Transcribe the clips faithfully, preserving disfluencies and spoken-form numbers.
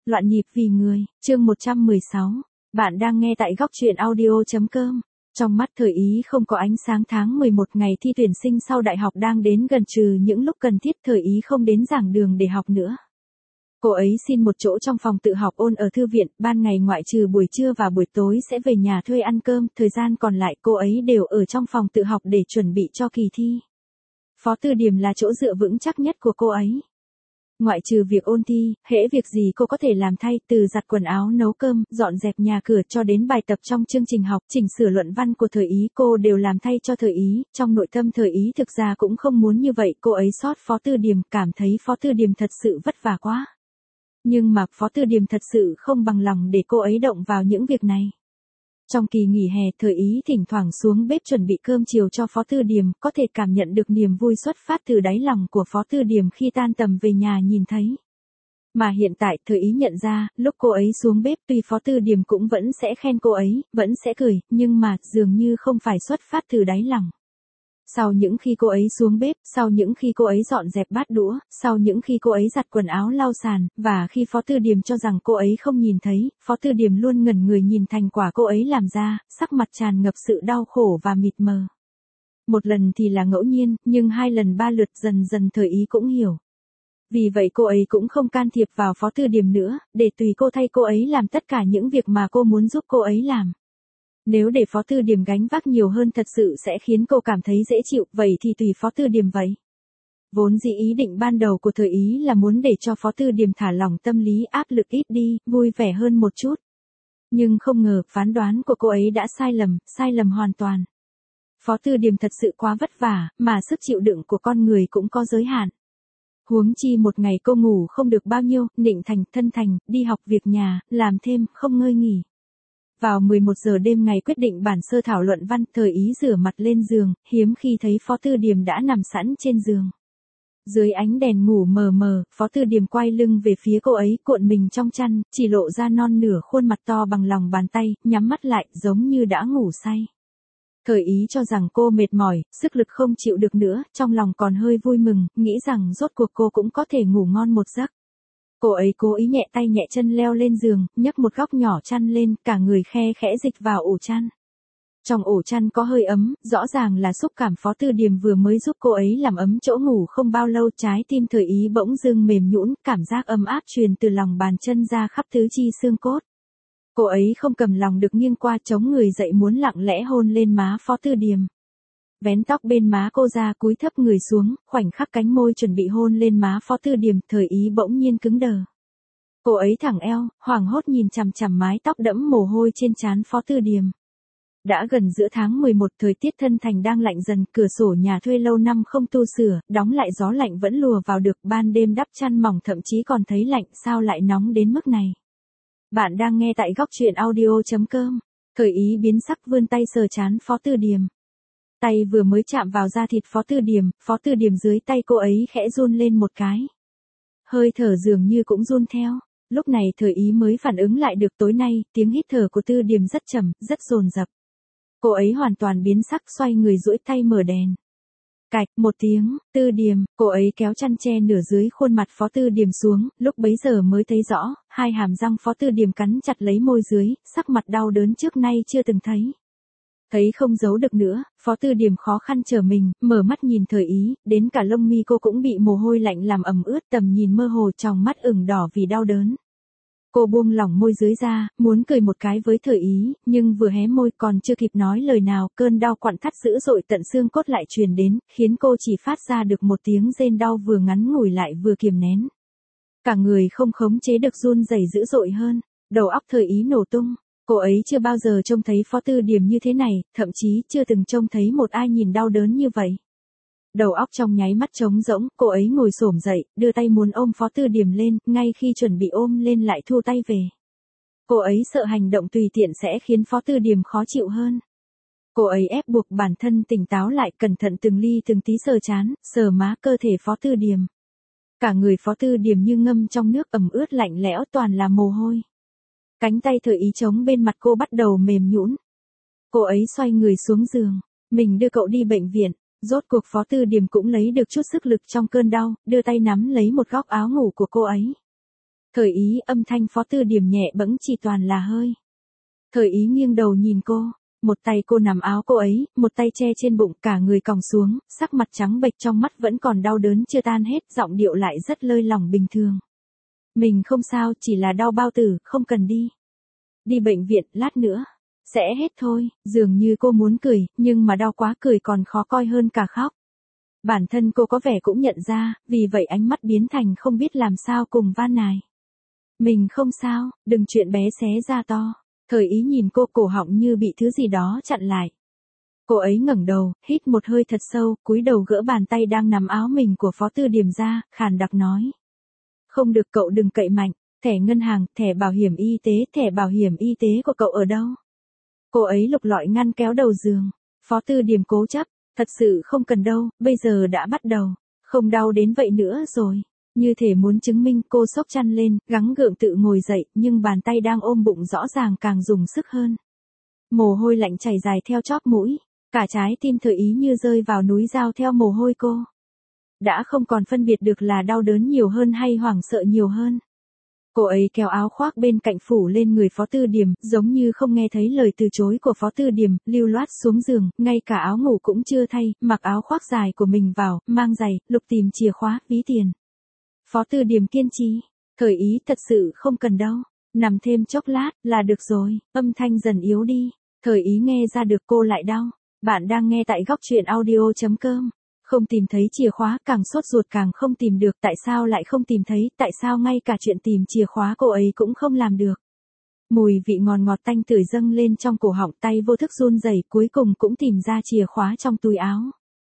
Loạn nhịp vì người, chương một trăm mười sáu. Bạn đang nghe tại góc truyện audio.com. Trong mắt Thời Ý không có ánh sáng. Tháng mười một, ngày thi tuyển sinh sau đại học đang đến gần, trừ những lúc cần thiết Thời Ý không đến giảng đường để học nữa. Cô ấy xin một chỗ trong phòng tự học ôn ở thư viện, ban ngày ngoại trừ buổi trưa và buổi tối sẽ về nhà thuê ăn cơm, thời gian còn lại cô ấy đều ở trong phòng tự học để chuẩn bị cho kỳ thi. Phó Tư Điềm là chỗ dựa vững chắc nhất của cô ấy. Ngoại trừ việc ôn thi, hễ việc gì cô có thể làm thay, từ giặt quần áo, nấu cơm, dọn dẹp nhà cửa cho đến bài tập trong chương trình học, chỉnh sửa luận văn của Thời Ý, cô đều làm thay cho Thời Ý. Trong nội tâm Thời Ý thực ra cũng không muốn như vậy, cô ấy xót Phó Tư Điềm, cảm thấy Phó Tư Điềm thật sự vất vả quá. Nhưng mà Phó Tư Điềm thật sự không bằng lòng để cô ấy động vào những việc này. Trong kỳ nghỉ hè, Thời Ý thỉnh thoảng xuống bếp chuẩn bị cơm chiều cho Phó Tư Điềm, có thể cảm nhận được niềm vui xuất phát từ đáy lòng của Phó Tư Điềm khi tan tầm về nhà nhìn thấy. Mà hiện tại, Thời Ý nhận ra, lúc cô ấy xuống bếp tuy Phó Tư Điềm cũng vẫn sẽ khen cô ấy, vẫn sẽ cười, nhưng mà dường như không phải xuất phát từ đáy lòng. Sau những khi cô ấy xuống bếp, sau những khi cô ấy dọn dẹp bát đũa, sau những khi cô ấy giặt quần áo lau sàn, và khi Phó Tư Điềm cho rằng cô ấy không nhìn thấy, Phó Tư Điềm luôn ngẩn người nhìn thành quả cô ấy làm ra, sắc mặt tràn ngập sự đau khổ và mịt mờ. Một lần thì là ngẫu nhiên, nhưng hai lần ba lượt dần dần Thời Ý cũng hiểu. Vì vậy cô ấy cũng không can thiệp vào Phó Tư Điềm nữa, để tùy cô thay cô ấy làm tất cả những việc mà cô muốn giúp cô ấy làm. Nếu để Phó Tư Điềm gánh vác nhiều hơn thật sự sẽ khiến cô cảm thấy dễ chịu, vậy thì tùy Phó Tư Điềm vậy. Vốn dĩ ý định ban đầu của Thời Ý là muốn để cho Phó Tư Điềm thả lỏng tâm lý, áp lực ít đi, vui vẻ hơn một chút. Nhưng không ngờ, phán đoán của cô ấy đã sai lầm, sai lầm hoàn toàn. Phó Tư Điềm thật sự quá vất vả, mà sức chịu đựng của con người cũng có giới hạn. Huống chi một ngày cô ngủ không được bao nhiêu, nịnh thành, thân thành, đi học việc nhà, làm thêm, không ngơi nghỉ. Vào mười một giờ đêm ngày quyết định bản sơ thảo luận văn, Thời Ý rửa mặt lên giường, hiếm khi thấy Phó Tư Điềm đã nằm sẵn trên giường. Dưới ánh đèn ngủ mờ mờ, Phó Tư Điềm quay lưng về phía cô ấy, cuộn mình trong chăn, chỉ lộ ra non nửa khuôn mặt to bằng lòng bàn tay, nhắm mắt lại, giống như đã ngủ say. Thời Ý cho rằng cô mệt mỏi, sức lực không chịu được nữa, trong lòng còn hơi vui mừng, nghĩ rằng rốt cuộc cô cũng có thể ngủ ngon một giấc. Cô ấy cố ý nhẹ tay nhẹ chân leo lên giường, nhấc một góc nhỏ chăn lên, cả người khe khẽ dịch vào ổ chăn. Trong ổ chăn có hơi ấm, rõ ràng là xúc cảm Phó Tư Điềm vừa mới giúp cô ấy làm ấm chỗ ngủ không bao lâu, trái tim Thời Ý bỗng dưng mềm nhũn, cảm giác ấm áp truyền từ lòng bàn chân ra khắp tứ chi xương cốt. Cô ấy không cầm lòng được nghiêng qua, chống người dậy muốn lặng lẽ hôn lên má Phó Tư Điềm. Vén tóc bên má cô ra, cúi thấp người xuống, khoảnh khắc cánh môi chuẩn bị hôn lên má Phó Tư Điềm, Thời Ý bỗng nhiên cứng đờ. Cô ấy thẳng eo, hoảng hốt nhìn chằm chằm mái tóc đẫm mồ hôi trên trán Phó Tư Điềm. Đã gần giữa tháng mười một, thời tiết Thân Thành đang lạnh dần, cửa sổ nhà thuê lâu năm không tu sửa, đóng lại gió lạnh vẫn lùa vào được, ban đêm đắp chăn mỏng thậm chí còn thấy lạnh, sao lại nóng đến mức này. Bạn đang nghe tại góc truyện audio.com. Thời Ý biến sắc vươn tay sờ trán Phó Tư Điềm. Tay vừa mới chạm vào da thịt Phó Tư Điềm, Phó Tư Điềm dưới tay cô ấy khẽ run lên một cái. Hơi thở dường như cũng run theo. Lúc này Thời Ý mới phản ứng lại được, tối nay, tiếng hít thở của Tư Điềm rất trầm, rất dồn dập. Cô ấy hoàn toàn biến sắc, xoay người duỗi tay mở đèn. Cạch, một tiếng, Tư Điềm, cô ấy kéo chăn che nửa dưới khuôn mặt Phó Tư Điềm xuống, lúc bấy giờ mới thấy rõ, hai hàm răng Phó Tư Điềm cắn chặt lấy môi dưới, sắc mặt đau đớn trước nay chưa từng thấy. Thấy không giấu được nữa, Phó Tư Điềm khó khăn trở mình, mở mắt nhìn Thời Ý, đến cả lông mi cô cũng bị mồ hôi lạnh làm ẩm ướt, tầm nhìn mơ hồ, tròng mắt ửng đỏ vì đau đớn. Cô buông lỏng môi dưới ra, muốn cười một cái với Thời Ý, nhưng vừa hé môi còn chưa kịp nói lời nào, cơn đau quặn thắt dữ dội tận xương cốt lại truyền đến, khiến cô chỉ phát ra được một tiếng rên đau vừa ngắn ngủi lại vừa kiềm nén. Cả người không khống chế được run rẩy dữ dội hơn, đầu óc Thời Ý nổ tung. Cô ấy chưa bao giờ trông thấy Phó Tư Điềm như thế này, thậm chí chưa từng trông thấy một ai nhìn đau đớn như vậy. Đầu óc trong nháy mắt trống rỗng, cô ấy ngồi xổm dậy, đưa tay muốn ôm Phó Tư Điềm lên, ngay khi chuẩn bị ôm lên lại thu tay về. Cô ấy sợ hành động tùy tiện sẽ khiến Phó Tư Điềm khó chịu hơn. Cô ấy ép buộc bản thân tỉnh táo lại, cẩn thận từng ly từng tí sờ trán, sờ má, cơ thể Phó Tư Điềm. Cả người Phó Tư Điềm như ngâm trong nước ẩm ướt lạnh lẽo, toàn là mồ hôi. Cánh tay Thời Ý chống bên mặt cô bắt đầu mềm nhũn. Cô ấy xoay người xuống giường, mình đưa cậu đi bệnh viện. Rốt cuộc Phó Tư Điềm cũng lấy được chút sức lực trong cơn đau, đưa tay nắm lấy một góc áo ngủ của cô ấy. Thời ý, âm thanh Phó Tư Điểm nhẹ bẫng chỉ toàn là hơi. Thời ý nghiêng đầu nhìn cô, một tay cô nắm áo cô ấy, một tay che trên bụng, cả người còng xuống, sắc mặt trắng bệch, trong mắt vẫn còn đau đớn chưa tan hết, giọng điệu lại rất lơi lỏng bình thường. Mình không sao, chỉ là đau bao tử, không cần đi. Đi bệnh viện, lát nữa sẽ hết thôi. Dường như cô muốn cười, nhưng mà đau quá, cười còn khó coi hơn cả khóc. Bản thân cô có vẻ cũng nhận ra, vì vậy ánh mắt biến thành không biết làm sao cùng van nài. Mình không sao, đừng chuyện bé xé ra to. Thời ý nhìn cô, cổ họng như bị thứ gì đó chặn lại. Cô ấy ngẩng đầu, hít một hơi thật sâu, cúi đầu gỡ bàn tay đang nắm áo mình của Phó Tư Điểm ra, khàn đặc nói. Không được, cậu đừng cậy mạnh. Thẻ ngân hàng, thẻ bảo hiểm y tế, thẻ bảo hiểm y tế của cậu ở đâu? Cô ấy lục lọi ngăn kéo đầu giường. Phó Tư Điểm cố chấp, thật sự không cần đâu, bây giờ đã bắt đầu, không đau đến vậy nữa rồi. Như thể muốn chứng minh, cô xốc chăn lên, gắng gượng tự ngồi dậy, nhưng bàn tay đang ôm bụng rõ ràng càng dùng sức hơn. Mồ hôi lạnh chảy dài theo chóp mũi, cả trái tim Thời ý như rơi vào núi dao theo mồ hôi cô. Đã không còn phân biệt được là đau đớn nhiều hơn hay hoảng sợ nhiều hơn. Cô ấy kéo áo khoác bên cạnh phủ lên người Phó Tư Điểm, giống như không nghe thấy lời từ chối của Phó Tư Điểm, lưu loát xuống giường, ngay cả áo ngủ cũng chưa thay, mặc áo khoác dài của mình vào, mang giày, lục tìm chìa khóa, ví tiền. Phó Tư Điểm kiên trì, Thời ý thật sự không cần đâu, nằm thêm chốc lát là được rồi. Âm thanh dần yếu đi, Thời ý nghe ra được cô lại đau. Bạn đang nghe tại góc truyện audio chấm com. Không tìm thấy chìa khóa, càng sốt ruột càng không tìm được, tại sao lại không tìm thấy, tại sao ngay cả chuyện tìm chìa khóa cô ấy cũng không làm được. Mùi vị ngọt ngọt tanh tưởi dâng lên trong cổ họng, tay vô thức run rẩy, cuối cùng cũng tìm ra chìa khóa trong túi áo.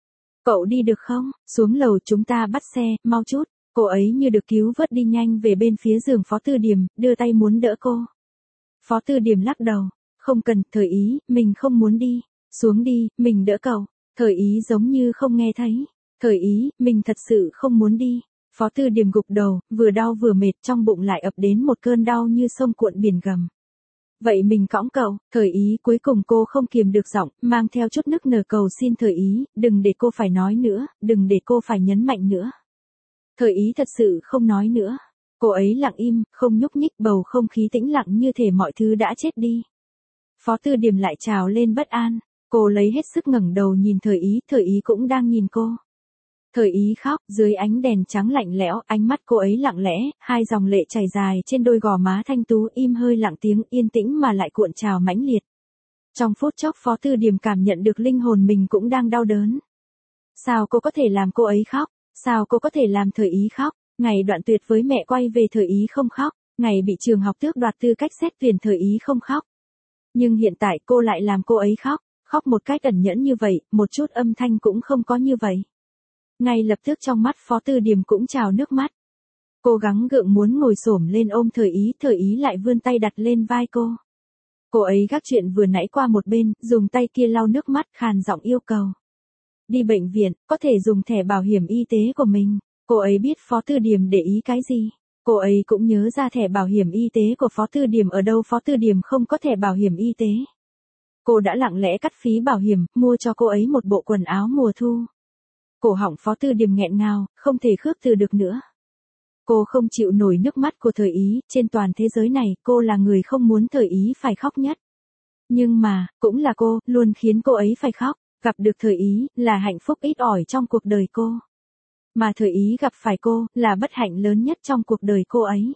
Cậu đi được không? Xuống lầu, chúng ta bắt xe, mau chút. Cô ấy như được cứu vớt đi nhanh về bên phía giường Phó Tư Điểm, đưa tay muốn đỡ cô. Phó Tư Điểm lắc đầu, không cần. Thời ý, mình không muốn đi. Xuống đi, mình đỡ cậu. Thời ý giống như không nghe thấy. Thời ý, mình thật sự không muốn đi. Phó Tư Điểm gục đầu, vừa đau vừa mệt, trong bụng lại ập đến một cơn đau như sông cuộn biển gầm. Vậy mình cõng cậu. Thời ý, cuối cùng cô không kiềm được giọng, mang theo chút nức nở cầu xin Thời ý, đừng để cô phải nói nữa, đừng để cô phải nhấn mạnh nữa. Thời ý thật sự không nói nữa. Cô ấy lặng im, không nhúc nhích, bầu không khí tĩnh lặng như thể mọi thứ đã chết đi. Phó Tư Điểm lại trào lên bất an. Cô lấy hết sức ngẩng đầu nhìn Thời ý, Thời ý cũng đang nhìn cô. Thời ý khóc, dưới ánh đèn trắng lạnh lẽo, ánh mắt cô ấy lặng lẽ, hai dòng lệ chảy dài trên đôi gò má thanh tú, im hơi lặng tiếng, yên tĩnh mà lại cuộn trào mãnh liệt. Trong phút chốc Phó Tư Điểm cảm nhận được linh hồn mình cũng đang đau đớn. Sao cô có thể làm cô ấy khóc? Sao cô có thể làm Thời ý khóc? Ngày đoạn tuyệt với mẹ quay về Thời ý không khóc, ngày bị trường học tước đoạt tư cách xét tuyển Thời ý không khóc. Nhưng hiện tại cô lại làm cô ấy khóc. Khóc một cách ẩn nhẫn như vậy, một chút âm thanh cũng không có như vậy. Ngay lập tức trong mắt Phó Tư Điểm cũng trào nước mắt. Cô gắng gượng muốn ngồi xổm lên ôm Thời ý, Thời ý lại vươn tay đặt lên vai cô. Cô ấy gác chuyện vừa nãy qua một bên, dùng tay kia lau nước mắt, khàn giọng yêu cầu. Đi bệnh viện, có thể dùng thẻ bảo hiểm y tế của mình. Cô ấy biết Phó Tư Điểm để ý cái gì. Cô ấy cũng nhớ ra thẻ bảo hiểm y tế của Phó Tư Điểm ở đâu. Phó Tư Điểm không có thẻ bảo hiểm y tế. Cô đã lặng lẽ cắt phí bảo hiểm, mua cho cô ấy một bộ quần áo mùa thu. Cổ họng Phó Tư Điểm nghẹn ngào, không thể khước từ được nữa. Cô không chịu nổi nước mắt của Thời ý, trên toàn thế giới này, cô là người không muốn Thời ý phải khóc nhất. Nhưng mà, cũng là cô, luôn khiến cô ấy phải khóc. Gặp được Thời ý, là hạnh phúc ít ỏi trong cuộc đời cô. Mà Thời ý gặp phải cô, là bất hạnh lớn nhất trong cuộc đời cô ấy.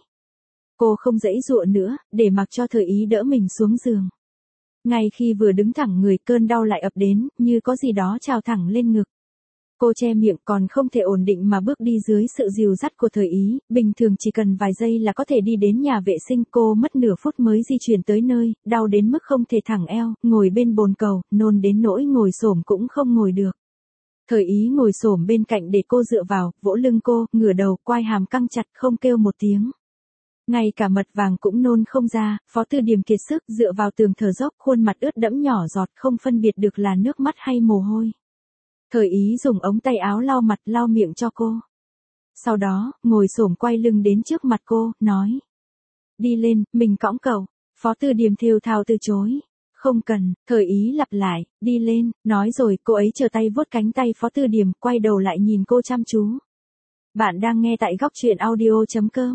Cô không giãy giụa nữa, để mặc cho Thời ý đỡ mình xuống giường. Ngay khi vừa đứng thẳng người, cơn đau lại ập đến, như có gì đó trào thẳng lên ngực. Cô che miệng, còn không thể ổn định mà bước đi dưới sự dìu dắt của Thời ý, bình thường chỉ cần vài giây là có thể đi đến nhà vệ sinh, cô mất nửa phút mới di chuyển tới nơi, đau đến mức không thể thẳng eo, ngồi bên bồn cầu, nôn đến nỗi ngồi xổm cũng không ngồi được. Thời ý ngồi xổm bên cạnh để cô dựa vào, vỗ lưng cô, ngửa đầu, quai hàm căng chặt, không kêu một tiếng. Ngay cả mật vàng cũng nôn không ra, Phó Tư Điểm kiệt sức, dựa vào tường thở dốc, khuôn mặt ướt đẫm nhỏ giọt, không phân biệt được là nước mắt hay mồ hôi. Thời ý dùng ống tay áo lau mặt, lau miệng cho cô. Sau đó, ngồi xổm quay lưng đến trước mặt cô, nói. Đi lên, mình cõng cậu. Phó Tư Điểm thều thào từ chối. Không cần, Thời ý lặp lại, đi lên, nói rồi, cô ấy chờ tay vuốt cánh tay Phó Tư Điểm, quay đầu lại nhìn cô chăm chú. Bạn đang nghe tại góc truyện audio chấm com.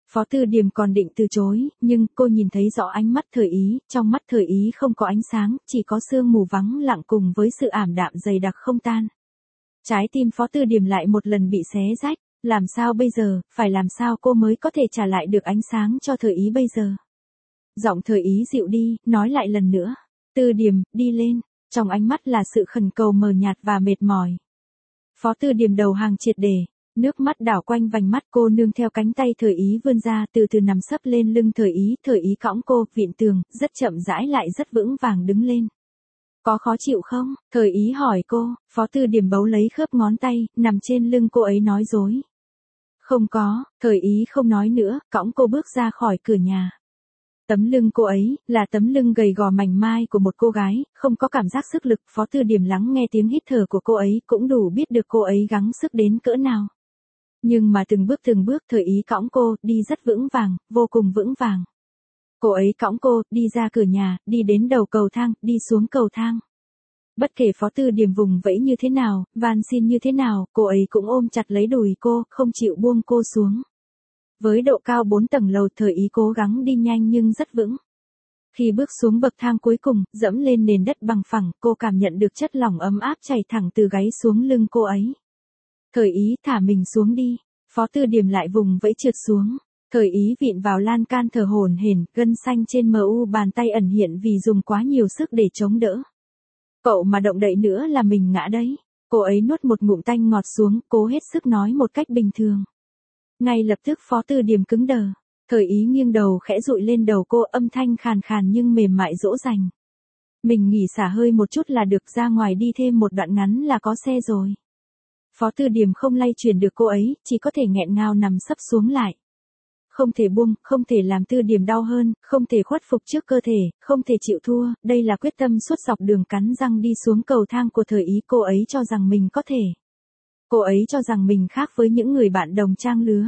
Phó Tư Điềm còn định từ chối, nhưng cô nhìn thấy rõ ánh mắt Thời Ý, trong mắt Thời Ý không có ánh sáng, chỉ có sương mù vắng lặng cùng với sự ảm đạm dày đặc không tan. Trái tim Phó Tư Điềm lại một lần bị xé rách, làm sao bây giờ, phải làm sao cô mới có thể trả lại được ánh sáng cho Thời Ý bây giờ. Giọng Thời Ý dịu đi, nói lại lần nữa, Tư Điềm, đi lên, trong ánh mắt là sự khẩn cầu mờ nhạt và mệt mỏi. Phó Tư Điềm đầu hàng triệt để. Nước mắt đảo quanh vành mắt cô nương theo cánh tay Thời Ý vươn ra từ từ nằm sấp lên lưng Thời Ý. Thời Ý cõng cô, vịn tường, rất chậm rãi lại rất vững vàng đứng lên. Có khó chịu không? Thời Ý hỏi cô, Phó Tư Điềm bấu lấy khớp ngón tay, nằm trên lưng cô ấy nói dối. Không có, Thời Ý không nói nữa, cõng cô bước ra khỏi cửa nhà. Tấm lưng cô ấy, là tấm lưng gầy gò mảnh mai của một cô gái, không có cảm giác sức lực. Phó Tư Điềm lắng nghe tiếng hít thở của cô ấy, cũng đủ biết được cô ấy gắng sức đến cỡ nào. Nhưng mà từng bước từng bước Thời Ý cõng cô, đi rất vững vàng, vô cùng vững vàng. Cô ấy cõng cô, đi ra cửa nhà, đi đến đầu cầu thang, đi xuống cầu thang. Bất kể Phó Tư Điềm vùng vẫy như thế nào, van xin như thế nào, cô ấy cũng ôm chặt lấy đùi cô, không chịu buông cô xuống. Với độ cao bốn tầng lầu Thời Ý cố gắng đi nhanh nhưng rất vững. Khi bước xuống bậc thang cuối cùng, dẫm lên nền đất bằng phẳng, cô cảm nhận được chất lỏng ấm áp chảy thẳng từ gáy xuống lưng cô ấy. Thời Ý thả mình xuống đi, Phó Tư Điềm lại vùng vẫy trượt xuống. Thời Ý vịn vào lan can thở hổn hển, gân xanh trên mu bàn tay ẩn hiện vì dùng quá nhiều sức để chống đỡ. Cậu mà động đậy nữa là mình ngã đấy. Cô ấy nuốt một ngụm tanh ngọt xuống, cố hết sức nói một cách bình thường. Ngay lập tức Phó Tư Điềm cứng đờ. Thời Ý nghiêng đầu khẽ dụi lên đầu cô, âm thanh khàn khàn nhưng mềm mại dỗ dành. Mình nghỉ xả hơi một chút là được, ra ngoài đi thêm một đoạn ngắn là có xe rồi. Phó Tư Điềm không lay chuyển được cô ấy, chỉ có thể nghẹn ngào nằm sấp xuống lại. Không thể buông, không thể làm Tư Điềm đau hơn, không thể khuất phục trước cơ thể, không thể chịu thua, đây là quyết tâm suốt dọc đường cắn răng đi xuống cầu thang của Thời Ý. Cô ấy cho rằng mình có thể. Cô ấy cho rằng mình khác với những người bạn đồng trang lứa.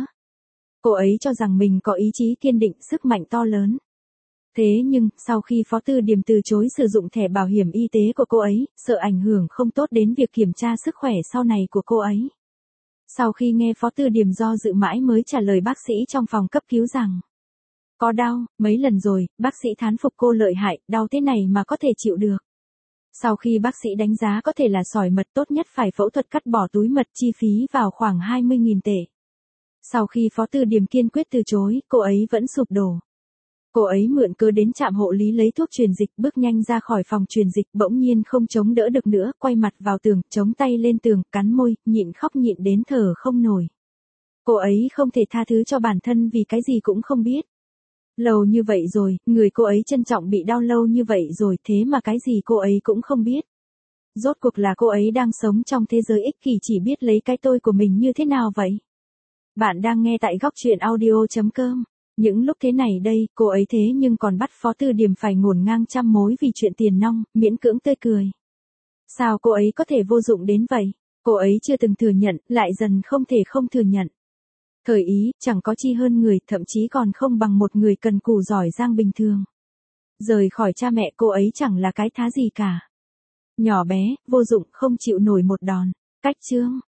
Cô ấy cho rằng mình có ý chí kiên định, sức mạnh to lớn. Thế nhưng, sau khi Phó Tư Điềm từ chối sử dụng thẻ bảo hiểm y tế của cô ấy, sợ ảnh hưởng không tốt đến việc kiểm tra sức khỏe sau này của cô ấy. Sau khi nghe Phó Tư Điềm do dự mãi mới trả lời bác sĩ trong phòng cấp cứu rằng có đau, mấy lần rồi, bác sĩ thán phục cô lợi hại, đau thế này mà có thể chịu được. Sau khi bác sĩ đánh giá có thể là sỏi mật, tốt nhất phải phẫu thuật cắt bỏ túi mật, chi phí vào khoảng hai mươi nghìn tệ. Sau khi Phó Tư Điềm kiên quyết từ chối, cô ấy vẫn sụp đổ. Cô ấy mượn cớ đến trạm hộ lý lấy thuốc truyền dịch, bước nhanh ra khỏi phòng truyền dịch, bỗng nhiên không chống đỡ được nữa, quay mặt vào tường, chống tay lên tường, cắn môi, nhịn khóc nhịn đến thở không nổi. Cô ấy không thể tha thứ cho bản thân vì cái gì cũng không biết. Lâu như vậy rồi, người cô ấy trân trọng bị đau lâu như vậy rồi, thế mà cái gì cô ấy cũng không biết. Rốt cuộc là cô ấy đang sống trong thế giới ích kỷ, chỉ biết lấy cái tôi của mình như thế nào vậy? Bạn đang nghe tại góc truyện audio chấm com. Những lúc thế này đây, cô ấy thế nhưng còn bắt Phó Tư Điềm phải ngổn ngang trăm mối vì chuyện tiền nong, miễn cưỡng tươi cười. Sao cô ấy có thể vô dụng đến vậy? Cô ấy chưa từng thừa nhận, lại dần không thể không thừa nhận. Thời Ý, chẳng có chi hơn người, thậm chí còn không bằng một người cần cù giỏi giang bình thường. Rời khỏi cha mẹ, cô ấy chẳng là cái thá gì cả. Nhỏ bé, vô dụng, không chịu nổi một đòn. Cách chương.